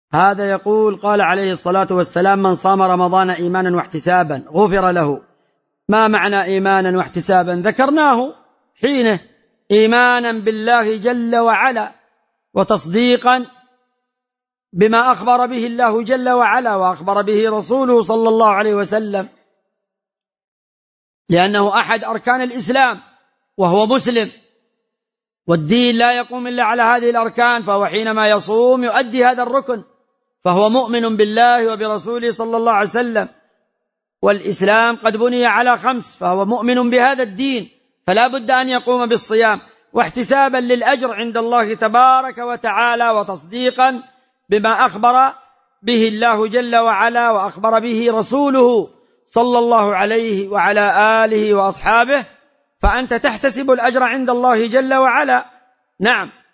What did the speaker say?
هذا يقول: قال عليه الصلاة والسلام: من صام رمضان إيمانا واحتسابا غفر له. ما معنى إيمانا واحتسابا؟ ذكرناه حينه: إيمانا بالله جل وعلا، وتصديقا بما أخبر به الله جل وعلا وأخبر به رسوله صلى الله عليه وسلم، لأنه أحد أركان الإسلام وهو مسلم، والدين لا يقوم إلا على هذه الأركان، فهو حينما يصوم يؤدي هذا الركن، فهو مؤمن بالله وبرسوله صلى الله عليه وسلم. والإسلام قد بني على 5، فهو مؤمن بهذا الدين، فلا بد أن يقوم بالصيام، واحتسابا للأجر عند الله تبارك وتعالى، وتصديقا بما أخبر به الله جل وعلا وأخبر به رسوله صلى الله عليه وعلى آله وأصحابه، فأنت تحتسب الأجر عند الله جل وعلا. نعم.